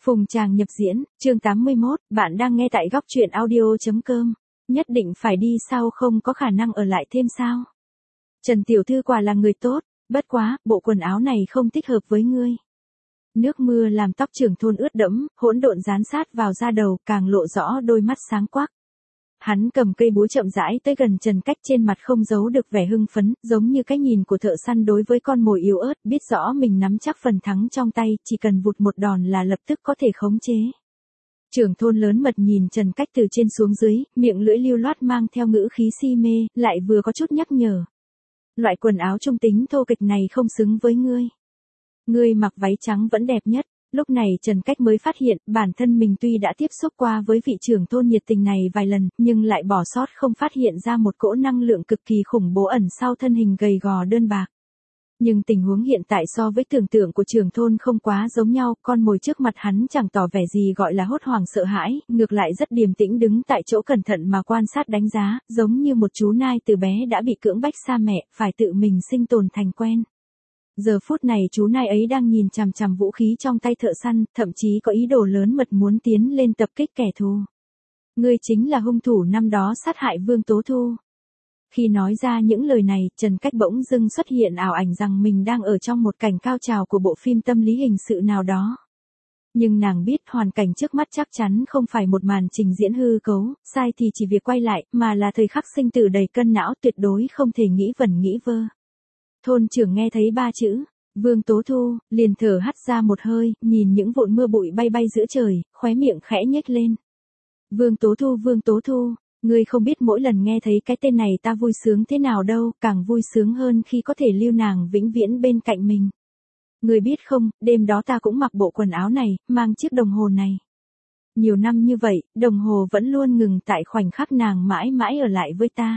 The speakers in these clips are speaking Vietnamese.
Phùng Tràng nhập diễn, chương 81, bạn đang nghe tại góc truyện audio.com. Nhất định phải đi sao, không có khả năng ở lại thêm sao? Trần Tiểu Thư quả là người tốt, bất quá, bộ quần áo này không thích hợp với ngươi. Nước mưa làm tóc Trưởng Thôn ướt đẫm, hỗn độn dán sát vào da đầu, càng lộ rõ đôi mắt sáng quắc. Hắn cầm cây búa chậm rãi tới gần Trần Cách, trên mặt không giấu được vẻ hưng phấn, giống như cái nhìn của thợ săn đối với con mồi yếu ớt, biết rõ mình nắm chắc phần thắng trong tay, chỉ cần vụt một đòn là lập tức có thể khống chế. Trưởng Thôn lớn mật nhìn Trần Cách từ trên xuống dưới, miệng lưỡi lưu loát mang theo ngữ khí si mê, lại vừa có chút nhắc nhở. Loại quần áo trung tính thô kịch này không xứng với ngươi. Ngươi mặc váy trắng vẫn đẹp nhất. Lúc này Trần Cách mới phát hiện, bản thân mình tuy đã tiếp xúc qua với vị trưởng thôn nhiệt tình này vài lần, nhưng lại bỏ sót không phát hiện ra một cỗ năng lượng cực kỳ khủng bố ẩn sau thân hình gầy gò đơn bạc. Nhưng tình huống hiện tại so với tưởng tượng của trưởng thôn không quá giống nhau, con mồi trước mặt hắn chẳng tỏ vẻ gì gọi là hốt hoảng sợ hãi, ngược lại rất điềm tĩnh đứng tại chỗ cẩn thận mà quan sát đánh giá, giống như một chú nai từ bé đã bị cưỡng bách xa mẹ, phải tự mình sinh tồn thành quen. Giờ phút này chú nai ấy đang nhìn chằm chằm vũ khí trong tay thợ săn, thậm chí có ý đồ lớn mật muốn tiến lên tập kích kẻ thù. Ngươi chính là hung thủ năm đó sát hại Vương Tố Thu. Khi nói ra những lời này, Trần Cách bỗng dưng xuất hiện ảo ảnh rằng mình đang ở trong một cảnh cao trào của bộ phim tâm lý hình sự nào đó. Nhưng nàng biết hoàn cảnh trước mắt chắc chắn không phải một màn trình diễn hư cấu, sai thì chỉ việc quay lại, mà là thời khắc sinh tử đầy cân não, tuyệt đối không thể nghĩ vẩn nghĩ vơ. Thôn trưởng nghe thấy ba chữ Vương Tố Thu, liền thở hắt ra một hơi, nhìn những vụn mưa bụi bay bay giữa trời, khóe miệng khẽ nhếch lên. Vương Tố Thu, ngươi không biết mỗi lần nghe thấy cái tên này ta vui sướng thế nào đâu, càng vui sướng hơn khi có thể lưu nàng vĩnh viễn bên cạnh mình. Ngươi biết không, đêm đó ta cũng mặc bộ quần áo này, mang chiếc đồng hồ này. Nhiều năm như vậy, đồng hồ vẫn luôn ngừng tại khoảnh khắc nàng mãi mãi ở lại với ta.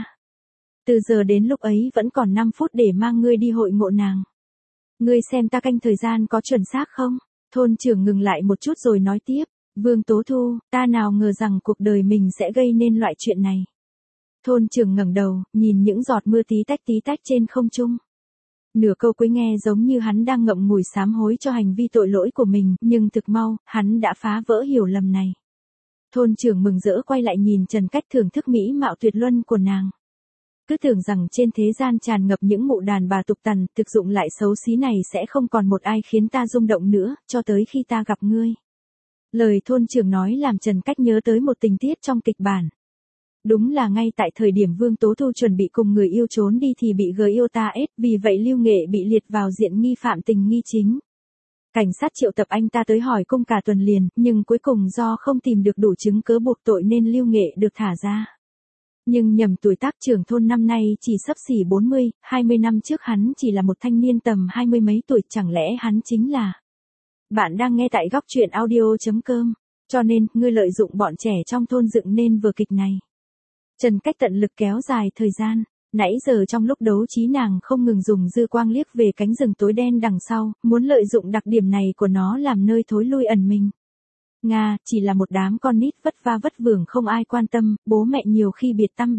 Từ giờ đến lúc ấy vẫn còn 5 phút để mang ngươi đi hội ngộ nàng. Ngươi xem ta canh thời gian có chuẩn xác không? Thôn trưởng ngừng lại một chút rồi nói tiếp. Vương Tố Thu, ta nào ngờ rằng cuộc đời mình sẽ gây nên loại chuyện này. Thôn trưởng ngẩng đầu, nhìn những giọt mưa tí tách trên không trung. Nửa câu cuối nghe giống như hắn đang ngậm ngùi sám hối cho hành vi tội lỗi của mình, nhưng thực mau, hắn đã phá vỡ hiểu lầm này. Thôn trưởng mừng rỡ quay lại nhìn Trần Cách thưởng thức mỹ mạo tuyệt luân của nàng. Cứ tưởng rằng trên thế gian tràn ngập những mụ đàn bà tục tằn, thực dụng lại xấu xí này sẽ không còn một ai khiến ta rung động nữa, cho tới khi ta gặp ngươi. Lời thôn trưởng nói làm Trần Cách nhớ tới một tình tiết trong kịch bản. Đúng là ngay tại thời điểm Vương Tố Thu chuẩn bị cùng người yêu trốn đi thì bị người yêu ta ép, vì vậy Lưu Nghệ bị liệt vào diện nghi phạm tình nghi chính. Cảnh sát triệu tập anh ta tới hỏi cung cả tuần liền, nhưng cuối cùng do không tìm được đủ chứng cớ buộc tội nên Lưu Nghệ được thả ra. Nhưng nhầm tuổi tác trưởng thôn năm nay chỉ xấp xỉ 40, 20 năm trước hắn chỉ là một thanh niên tầm 20 mấy tuổi, chẳng lẽ hắn chính là... Bạn đang nghe tại góc truyện audio.com, cho nên, ngươi lợi dụng bọn trẻ trong thôn dựng nên vở kịch này. Trần Cách tận lực kéo dài thời gian, nãy giờ trong lúc đấu trí nàng không ngừng dùng dư quang liếc về cánh rừng tối đen đằng sau, muốn lợi dụng đặc điểm này của nó làm nơi thối lui ẩn mình. Nga, chỉ là một đám con nít vất va vất vưởng không ai quan tâm, bố mẹ nhiều khi biệt tăm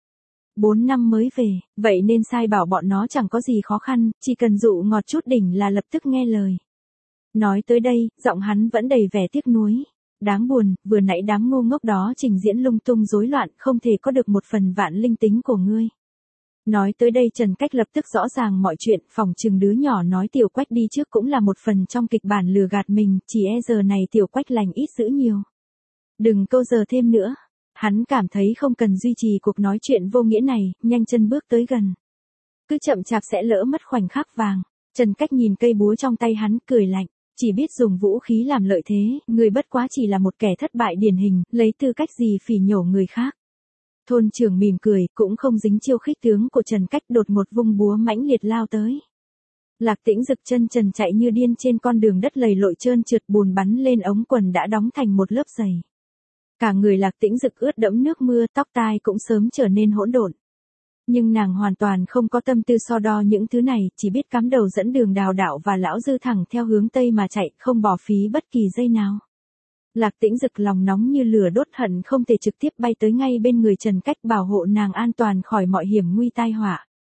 4 năm mới về, vậy nên sai bảo bọn nó chẳng có gì khó khăn, chỉ cần dụ ngọt chút đỉnh là lập tức nghe lời. Nói tới đây, giọng hắn vẫn đầy vẻ tiếc nuối. Đáng buồn, vừa nãy đám ngu ngốc đó trình diễn lung tung rối loạn, không thể có được một phần vạn linh tính của ngươi. Nói tới đây Trần Cách lập tức rõ ràng mọi chuyện, phỏng chừng đứa nhỏ nói Tiểu Quách đi trước cũng là một phần trong kịch bản lừa gạt mình, chỉ e giờ này Tiểu Quách lành ít dữ nhiều. Đừng câu giờ thêm nữa. Hắn cảm thấy không cần duy trì cuộc nói chuyện vô nghĩa này, nhanh chân bước tới gần. Cứ chậm chạp sẽ lỡ mất khoảnh khắc vàng. Trần Cách nhìn cây búa trong tay hắn, cười lạnh. Chỉ biết dùng vũ khí làm lợi thế, người bất quá chỉ là một kẻ thất bại điển hình, lấy tư cách gì phỉ nhổ người khác. Thôn trưởng mỉm cười, cũng không dính chiêu khích tướng của Trần Cách, đột một vung búa mãnh liệt lao tới. Lạc Tĩnh Dực chân trần chạy như điên trên con đường đất lầy lội trơn trượt, bùn bắn lên ống quần đã đóng thành một lớp dày. Cả người Lạc Tĩnh Dực ướt đẫm nước mưa, tóc tai cũng sớm trở nên hỗn độn. Nhưng nàng hoàn toàn không có tâm tư so đo những thứ này, chỉ biết cắm đầu dẫn đường Đào Đạo và Lão Dư thẳng theo hướng Tây mà chạy, không bỏ phí bất kỳ giây nào. Lạc Tĩnh Dực lòng nóng như lửa đốt, hận không thể trực tiếp bay tới ngay bên người Trần Cách bảo hộ nàng an toàn khỏi mọi hiểm nguy tai họa.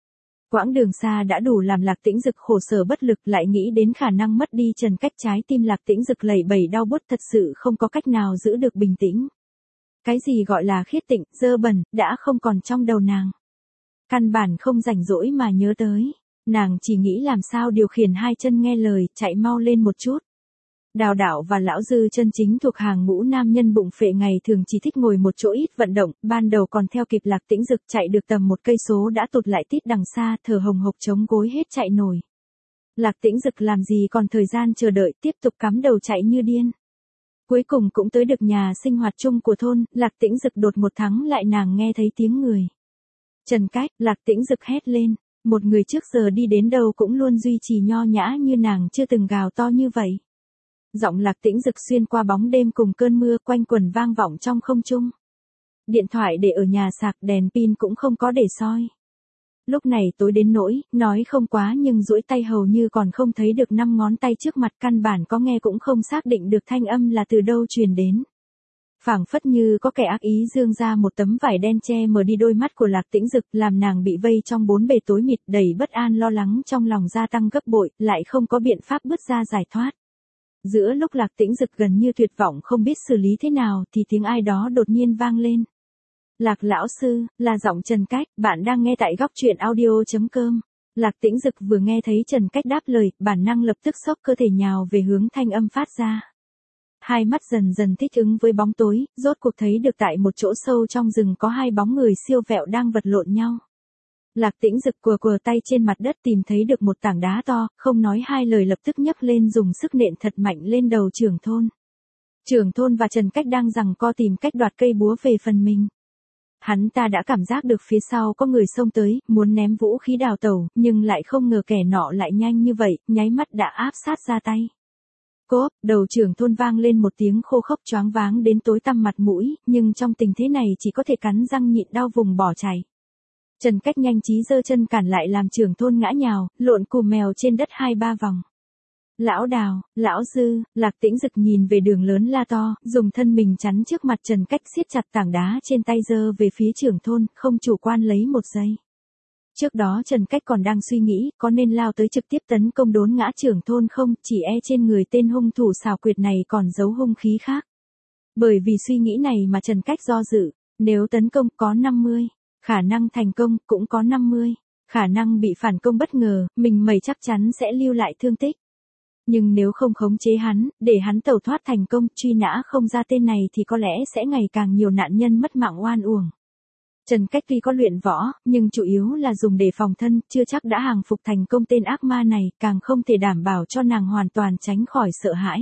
Quãng đường xa đã đủ làm Lạc Tĩnh Dực khổ sở bất lực, lại nghĩ đến khả năng mất đi Trần Cách, trái tim Lạc Tĩnh Dực lẩy bẩy đau buốt, thật sự không có cách nào giữ được bình tĩnh. Cái gì gọi là khiết tịnh, dơ bẩn, đã không còn trong đầu nàng. Căn bản không rảnh rỗi mà nhớ tới. Nàng chỉ nghĩ làm sao điều khiển hai chân nghe lời, chạy mau lên một chút. Đào Đạo và Lão Dư chân chính thuộc hàng ngũ nam nhân bụng phệ, ngày thường chỉ thích ngồi một chỗ ít vận động, ban đầu còn theo kịp Lạc Tĩnh Dực, chạy được tầm 1 cây số đã tụt lại tít đằng xa, thở hồng hộc chống gối hết chạy nổi. Lạc Tĩnh Dực làm gì còn thời gian chờ đợi, tiếp tục cắm đầu chạy như điên. Cuối cùng cũng tới được nhà sinh hoạt chung của thôn, Lạc Tĩnh Dực đột một thắng lại, nàng nghe thấy tiếng người. Trần Cách, Lạc Tĩnh Dực hét lên, một người trước giờ đi đến đâu cũng luôn duy trì nho nhã như nàng, chưa từng gào to như vậy. Giọng Lạc Tĩnh Dực xuyên qua bóng đêm cùng cơn mưa, quanh quẩn vang vọng trong không trung. Điện thoại để ở nhà sạc, đèn pin cũng không có để soi. Lúc này tối đến nỗi, nói không quá nhưng duỗi tay hầu như còn không thấy được 5 ngón tay trước mặt, căn bản có nghe cũng không xác định được thanh âm là từ đâu truyền đến. Phảng phất như có kẻ ác ý dương ra một tấm vải đen che mờ đi đôi mắt của Lạc Tĩnh Dực, làm nàng bị vây trong 4 bề tối mịt, đầy bất an lo lắng trong lòng gia tăng gấp bội, lại không có biện pháp bứt ra giải thoát. Giữa lúc Lạc Tĩnh Dực gần như tuyệt vọng không biết xử lý thế nào thì tiếng ai đó đột nhiên vang lên. Lạc lão sư, là giọng Trần Cách, bạn đang nghe tại góc truyện audio.com. Lạc Tĩnh Dực vừa nghe thấy Trần Cách đáp lời, bản năng lập tức xốc cơ thể nhào về hướng thanh âm phát ra. Hai mắt dần dần thích ứng với bóng tối, rốt cuộc thấy được tại một chỗ sâu trong rừng có 2 bóng người siêu vẹo đang vật lộn nhau. Lạc Tĩnh Dực quờ tay trên mặt đất tìm thấy được một tảng đá to, không nói hai lời lập tức nhấc lên dùng sức nện thật mạnh lên đầu trưởng thôn. Trưởng thôn và Trần Cách đang giằng co tìm cách đoạt cây búa về phần mình. Hắn ta đã cảm giác được phía sau có người xông tới, muốn ném vũ khí đào tẩu, nhưng lại không ngờ kẻ nọ lại nhanh như vậy, nháy mắt đã áp sát ra tay. Cốp, đầu trưởng thôn vang lên một tiếng khô khốc, choáng váng đến tối tăm mặt mũi, nhưng trong tình thế này chỉ có thể cắn răng nhịn đau vùng bỏ chạy. Trần Cách nhanh trí giơ chân cản lại làm trưởng thôn ngã nhào, lộn cù mèo trên đất 2-3 vòng. Lão Đào, Lão Dư, Lạc Tĩnh Dực nhìn về đường lớn la to, dùng thân mình chắn trước mặt Trần Cách, siết chặt tảng đá trên tay giơ về phía trưởng thôn, không chủ quan lấy một giây. Trước đó Trần Cách còn đang suy nghĩ có nên lao tới trực tiếp tấn công đốn ngã trưởng thôn không, chỉ e trên người tên hung thủ xảo quyệt này còn giấu hung khí khác. Bởi vì suy nghĩ này mà Trần Cách do dự, nếu tấn công có 50, khả năng thành công cũng có 50, khả năng bị phản công bất ngờ, mình mẩy chắc chắn sẽ lưu lại thương tích. Nhưng nếu không khống chế hắn, để hắn tẩu thoát thành công, truy nã không ra tên này thì có lẽ sẽ ngày càng nhiều nạn nhân mất mạng oan uổng. Trần Cách tuy có luyện võ, nhưng chủ yếu là dùng để phòng thân, chưa chắc đã hàng phục thành công tên ác ma này, càng không thể đảm bảo cho nàng hoàn toàn tránh khỏi sợ hãi.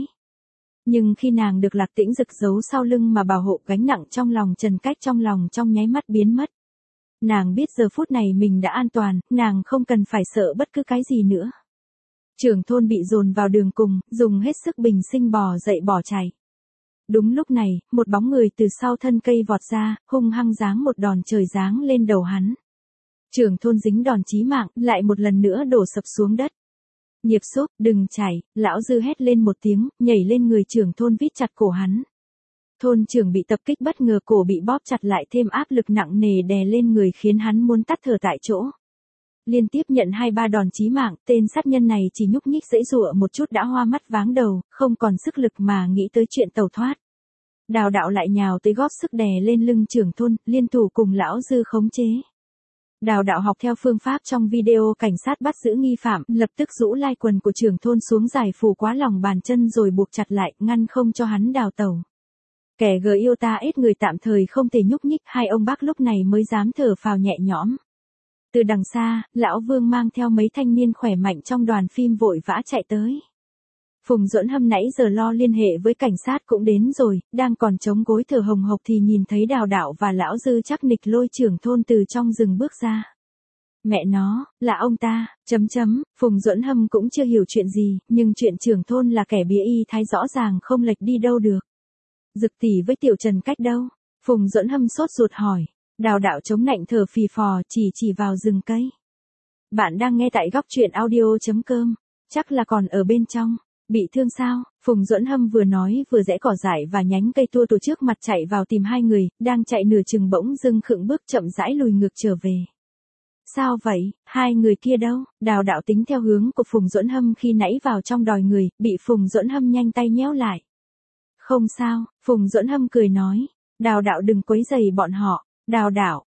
Nhưng khi nàng được Lạc Tĩnh Dực giấu sau lưng mà bảo hộ, gánh nặng trong lòng Trần Cách trong nháy mắt biến mất. Nàng biết giờ phút này mình đã an toàn, nàng không cần phải sợ bất cứ cái gì nữa. Trưởng thôn bị dồn vào đường cùng, dùng hết sức bình sinh bò dậy bỏ chạy. Đúng lúc này, một bóng người từ sau thân cây vọt ra, hung hăng giáng một đòn trời giáng lên đầu hắn. Trưởng thôn dính đòn chí mạng, lại một lần nữa đổ sập xuống đất. Nghiệp xúc, đừng chạy, Lão Dư hét lên một tiếng, nhảy lên người trưởng thôn vít chặt cổ hắn. Thôn trưởng bị tập kích bất ngờ, cổ bị bóp chặt lại thêm áp lực nặng nề đè lên người khiến hắn muốn tắt thở tại chỗ. Liên tiếp nhận 2-3 đòn chí mạng, tên sát nhân này chỉ nhúc nhích giãy giụa một chút đã hoa mắt váng đầu, không còn sức lực mà nghĩ tới chuyện tẩu thoát. Đào Đạo lại nhào tới góp sức đè lên lưng trưởng thôn, liên thủ cùng Lão Dư khống chế. Đào Đạo học theo phương pháp trong video cảnh sát bắt giữ nghi phạm, lập tức rũ lai quần của trưởng thôn xuống, giải phủ quá lòng bàn chân rồi buộc chặt lại, ngăn không cho hắn đào tẩu. Kẻ gờ yêu ta ít người tạm thời không thể nhúc nhích, hai ông bác lúc này mới dám thở phào nhẹ nhõm. Từ đằng xa, Lão Vương mang theo mấy thanh niên khỏe mạnh trong đoàn phim vội vã chạy tới. Phùng Duẫn Hâm nãy giờ lo liên hệ với cảnh sát cũng đến rồi, đang còn chống gối thở hồng hộc thì nhìn thấy Đào Đạo và Lão Dư chắc nịch lôi trưởng thôn từ trong rừng bước ra. Mẹ nó, là ông ta, Phùng Duẫn Hâm cũng chưa hiểu chuyện gì, nhưng chuyện trưởng thôn là kẻ bía y thái rõ ràng không lệch đi đâu được. Dực tỷ với tiểu Trần Cách đâu? Phùng Duẫn Hâm sốt ruột hỏi. Đào Đạo chống nạnh thở phì phò, chỉ vào rừng cây. Bạn đang nghe tại góc truyện audio.com, chắc là còn ở bên trong. Bị thương sao? Phùng Duẫn Hâm vừa nói vừa rẽ cỏ dại và nhánh cây tua tủa trước mặt chạy vào tìm hai người, đang chạy nửa chừng bỗng dưng khựng bước chậm rãi lùi ngược trở về. Sao vậy, hai người kia đâu? Đào Đạo tính theo hướng của Phùng Duẫn Hâm khi nãy vào trong đòi người, bị Phùng Duẫn Hâm nhanh tay nhéo lại. Không sao, Phùng Duẫn Hâm cười nói. Đào Đạo đừng quấy rầy bọn họ. Đào Đạo,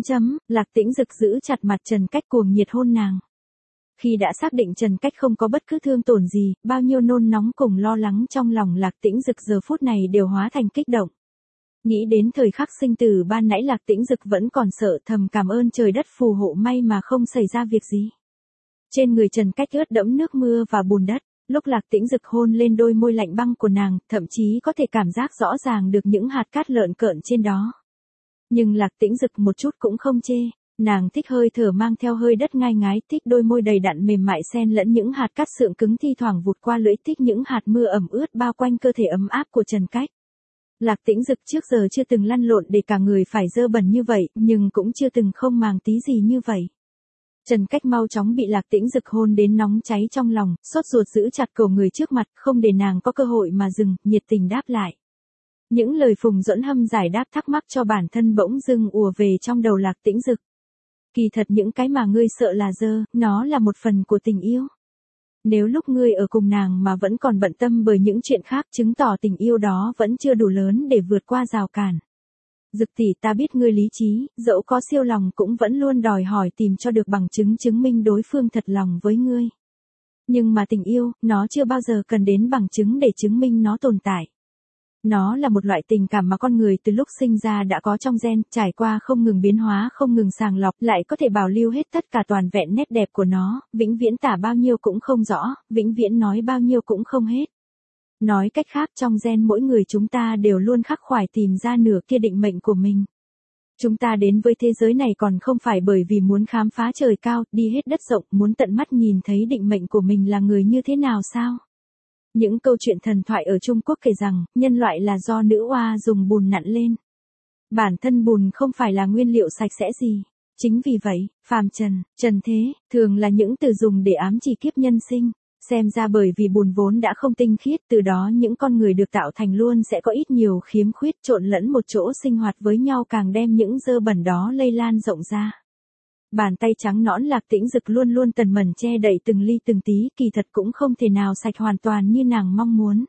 Lạc Tĩnh Dực giữ chặt mặt Trần Cách cuồng nhiệt hôn nàng. Khi đã xác định Trần Cách không có bất cứ thương tổn gì, bao nhiêu nôn nóng cùng lo lắng trong lòng Lạc Tĩnh Dực giờ phút này đều hóa thành kích động. Nghĩ đến thời khắc sinh tử ban nãy Lạc Tĩnh Dực vẫn còn sợ, thầm cảm ơn trời đất phù hộ may mà không xảy ra việc gì. Trên người Trần Cách ướt đẫm nước mưa và bùn đất, lúc Lạc Tĩnh Dực hôn lên đôi môi lạnh băng của nàng, thậm chí có thể cảm giác rõ ràng được những hạt cát lợn cợn trên đó. Nhưng Lạc Tĩnh Dực một chút cũng không chê, nàng thích hơi thở mang theo hơi đất ngai ngái, thích đôi môi đầy đặn mềm mại xen lẫn những hạt cát sượng cứng thi thoảng vụt qua lưỡi, thích những hạt mưa ẩm ướt bao quanh cơ thể ấm áp của Trần Cách. Lạc Tĩnh Dực trước giờ chưa từng lăn lộn để cả người phải dơ bẩn như vậy, nhưng cũng chưa từng không màng tí gì như vậy. Trần Cách mau chóng bị Lạc Tĩnh Dực hôn đến nóng cháy trong lòng, sốt ruột giữ chặt cổ người trước mặt, không để nàng có cơ hội mà dừng, nhiệt tình đáp lại. Những lời Phùng Duẫn Hâm giải đáp thắc mắc cho bản thân bỗng dưng ùa về trong đầu Lạc Tĩnh Dực. Kỳ thật những cái mà ngươi sợ là dơ, nó là một phần của tình yêu. Nếu lúc ngươi ở cùng nàng mà vẫn còn bận tâm bởi những chuyện khác, chứng tỏ tình yêu đó vẫn chưa đủ lớn để vượt qua rào cản. Dực tỷ, ta biết ngươi lý trí, dẫu có siêu lòng cũng vẫn luôn đòi hỏi tìm cho được bằng chứng chứng minh đối phương thật lòng với ngươi. Nhưng mà tình yêu, nó chưa bao giờ cần đến bằng chứng để chứng minh nó tồn tại. Nó là một loại tình cảm mà con người từ lúc sinh ra đã có trong gen, trải qua không ngừng biến hóa, không ngừng sàng lọc, lại có thể bảo lưu hết tất cả toàn vẹn nét đẹp của nó, vĩnh viễn tả bao nhiêu cũng không rõ, vĩnh viễn nói bao nhiêu cũng không hết. Nói cách khác, trong gen mỗi người chúng ta đều luôn khắc khoải tìm ra nửa kia định mệnh của mình. Chúng ta đến với thế giới này còn không phải bởi vì muốn khám phá trời cao, đi hết đất rộng, muốn tận mắt nhìn thấy định mệnh của mình là người như thế nào sao? Những câu chuyện thần thoại ở Trung Quốc kể rằng, nhân loại là do nữ oa dùng bùn nặn lên. Bản thân bùn không phải là nguyên liệu sạch sẽ gì. Chính vì vậy, phàm trần, trần thế, thường là những từ dùng để ám chỉ kiếp nhân sinh. Xem ra bởi vì bùn vốn đã không tinh khiết, từ đó những con người được tạo thành luôn sẽ có ít nhiều khiếm khuyết, trộn lẫn một chỗ sinh hoạt với nhau càng đem những dơ bẩn đó lây lan rộng ra. Bàn tay trắng nõn Lạc Tĩnh Dực luôn luôn tần mẩn che đậy từng ly từng tí, kỳ thật cũng không thể nào sạch hoàn toàn như nàng mong muốn.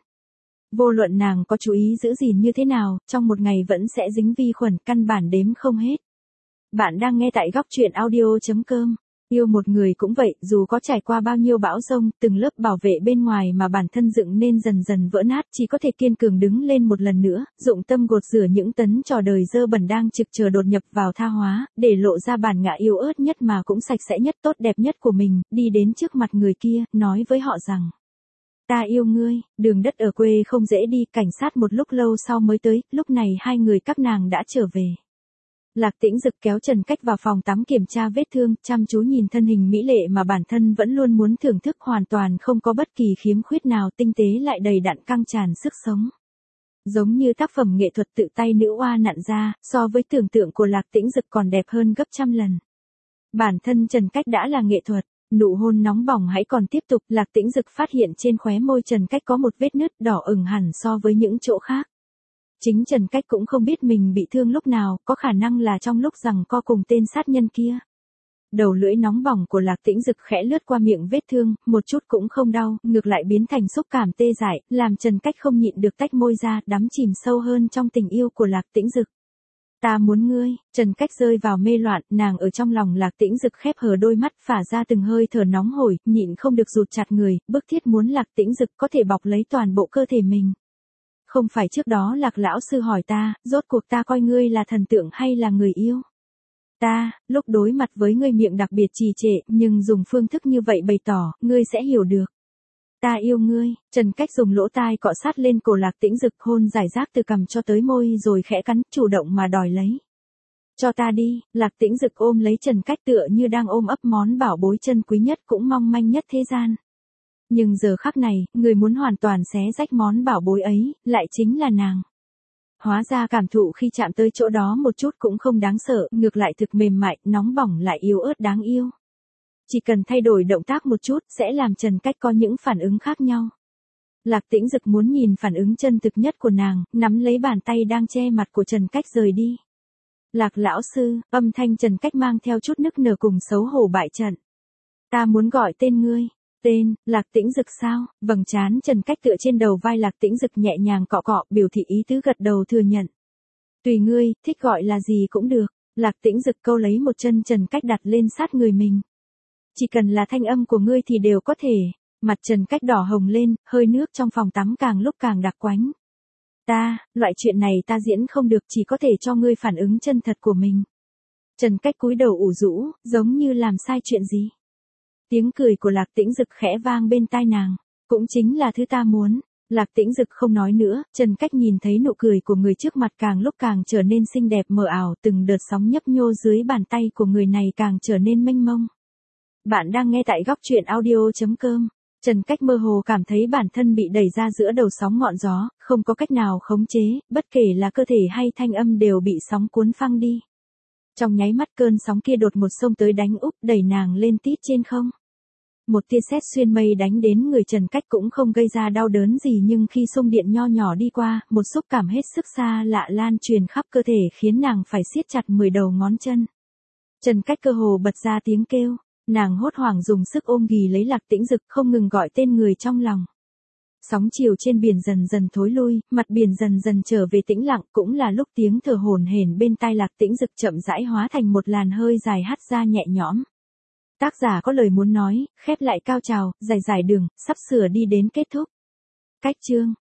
Vô luận nàng có chú ý giữ gìn như thế nào, trong một ngày vẫn sẽ dính vi khuẩn, căn bản đếm không hết. Bạn đang nghe tại góc truyện audio.com. Yêu một người cũng vậy, dù có trải qua bao nhiêu bão giông, từng lớp bảo vệ bên ngoài mà bản thân dựng nên dần dần vỡ nát, chỉ có thể kiên cường đứng lên một lần nữa, dụng tâm gột rửa những tấn trò đời dơ bẩn đang trực chờ đột nhập vào tha hóa, để lộ ra bản ngã yếu ớt nhất mà cũng sạch sẽ nhất, tốt đẹp nhất của mình, đi đến trước mặt người kia, nói với họ rằng: ta yêu ngươi. Đường đất ở quê không dễ đi, cảnh sát một lúc lâu sau mới tới, lúc này hai người các nàng đã trở về. Lạc Tĩnh Dực kéo Trần Cách vào phòng tắm kiểm tra vết thương, chăm chú nhìn thân hình mỹ lệ mà bản thân vẫn luôn muốn thưởng thức, hoàn toàn không có bất kỳ khiếm khuyết nào, tinh tế lại đầy đặn căng tràn sức sống. Giống như tác phẩm nghệ thuật tự tay nữ oa nặn ra, so với tưởng tượng của Lạc Tĩnh Dực còn đẹp hơn gấp trăm lần. Bản thân Trần Cách đã là nghệ thuật, nụ hôn nóng bỏng hãy còn tiếp tục, Lạc Tĩnh Dực phát hiện trên khóe môi Trần Cách có một vết nứt đỏ ửng hẳn so với những chỗ khác. Chính Trần Cách cũng không biết mình bị thương lúc nào, có khả năng là trong lúc giằng co cùng tên sát nhân kia. Đầu lưỡi nóng bỏng của Lạc Tĩnh Dực khẽ lướt qua miệng vết thương, một chút cũng không đau, ngược lại biến thành xúc cảm tê dại, làm Trần Cách không nhịn được tách môi ra, đắm chìm sâu hơn trong tình yêu của Lạc Tĩnh Dực. Ta muốn ngươi. Trần Cách rơi vào mê loạn, nàng ở trong lòng Lạc Tĩnh Dực khép hờ đôi mắt, phả ra từng hơi thở nóng hổi, nhịn không được rụt chặt người, bức thiết muốn Lạc Tĩnh Dực có thể bọc lấy toàn bộ cơ thể mình. Không phải trước đó Lạc lão sư hỏi ta, rốt cuộc ta coi ngươi là thần tượng hay là người yêu? Ta, lúc đối mặt với ngươi miệng đặc biệt trì trệ, nhưng dùng phương thức như vậy bày tỏ, ngươi sẽ hiểu được. Ta yêu ngươi. Trần Cách dùng lỗ tai cọ sát lên cổ Lạc Tĩnh Dực, hôn rải rác từ cằm cho tới môi rồi khẽ cắn, chủ động mà đòi lấy. Cho ta đi. Lạc Tĩnh Dực ôm lấy Trần Cách tựa như đang ôm ấp món bảo bối chân quý nhất cũng mong manh nhất thế gian. Nhưng giờ khắc này, người muốn hoàn toàn xé rách món bảo bối ấy, lại chính là nàng. Hóa ra cảm thụ khi chạm tới chỗ đó một chút cũng không đáng sợ, ngược lại thực mềm mại, nóng bỏng lại yếu ớt đáng yêu. Chỉ cần thay đổi động tác một chút, sẽ làm Trần Cách có những phản ứng khác nhau. Lạc Tĩnh Dực muốn nhìn phản ứng chân thực nhất của nàng, nắm lấy bàn tay đang che mặt của Trần Cách rời đi. Lạc lão sư, âm thanh Trần Cách mang theo chút nức nở cùng xấu hổ bại trận. Ta muốn gọi tên ngươi. Tên, Lạc Tĩnh Dực sao? Vầng trán Trần Cách tựa trên đầu vai Lạc Tĩnh Dực nhẹ nhàng cọ cọ, biểu thị ý tứ gật đầu thừa nhận. Tùy ngươi, thích gọi là gì cũng được. Lạc Tĩnh Dực câu lấy một chân Trần Cách đặt lên sát người mình. Chỉ cần là thanh âm của ngươi thì đều có thể. Mặt Trần Cách đỏ hồng lên, hơi nước trong phòng tắm càng lúc càng đặc quánh. Loại chuyện này ta diễn không được, chỉ có thể cho ngươi phản ứng chân thật của mình. Trần Cách cúi đầu ủ rũ, giống như làm sai chuyện gì. Tiếng cười của Lạc Tĩnh Dực khẽ vang bên tai nàng, cũng chính là thứ ta muốn. Lạc Tĩnh Dực không nói nữa, Trần Cách nhìn thấy nụ cười của người trước mặt càng lúc càng trở nên xinh đẹp mờ ảo, từng đợt sóng nhấp nhô dưới bàn tay của người này càng trở nên mênh mông. Bạn đang nghe tại góc truyện audio.com. Trần Cách mơ hồ cảm thấy bản thân bị đẩy ra giữa đầu sóng ngọn gió, không có cách nào khống chế, bất kể là cơ thể hay thanh âm đều bị sóng cuốn phăng đi. Trong nháy mắt cơn sóng kia đột một xông tới đánh úp đẩy nàng lên tít trên không. Một tia sét xuyên mây đánh đến người Trần Cách cũng không gây ra đau đớn gì, nhưng khi xung điện nho nhỏ đi qua, một xúc cảm hết sức xa lạ lan truyền khắp cơ thể khiến nàng phải siết chặt 10 đầu ngón chân. Trần Cách cơ hồ bật ra tiếng kêu, nàng hốt hoảng dùng sức ôm ghì lấy Lạc Tĩnh Dực, không ngừng gọi tên người trong lòng. Sóng chiều trên biển dần dần thối lui, mặt biển dần dần trở về tĩnh lặng, cũng là lúc tiếng thở hổn hển bên tai Lạc Tĩnh Dực chậm rãi hóa thành một làn hơi dài hắt ra nhẹ nhõm. Tác giả có lời muốn nói, khép lại cao trào, dài dài đường, sắp sửa đi đến kết thúc. Cách chương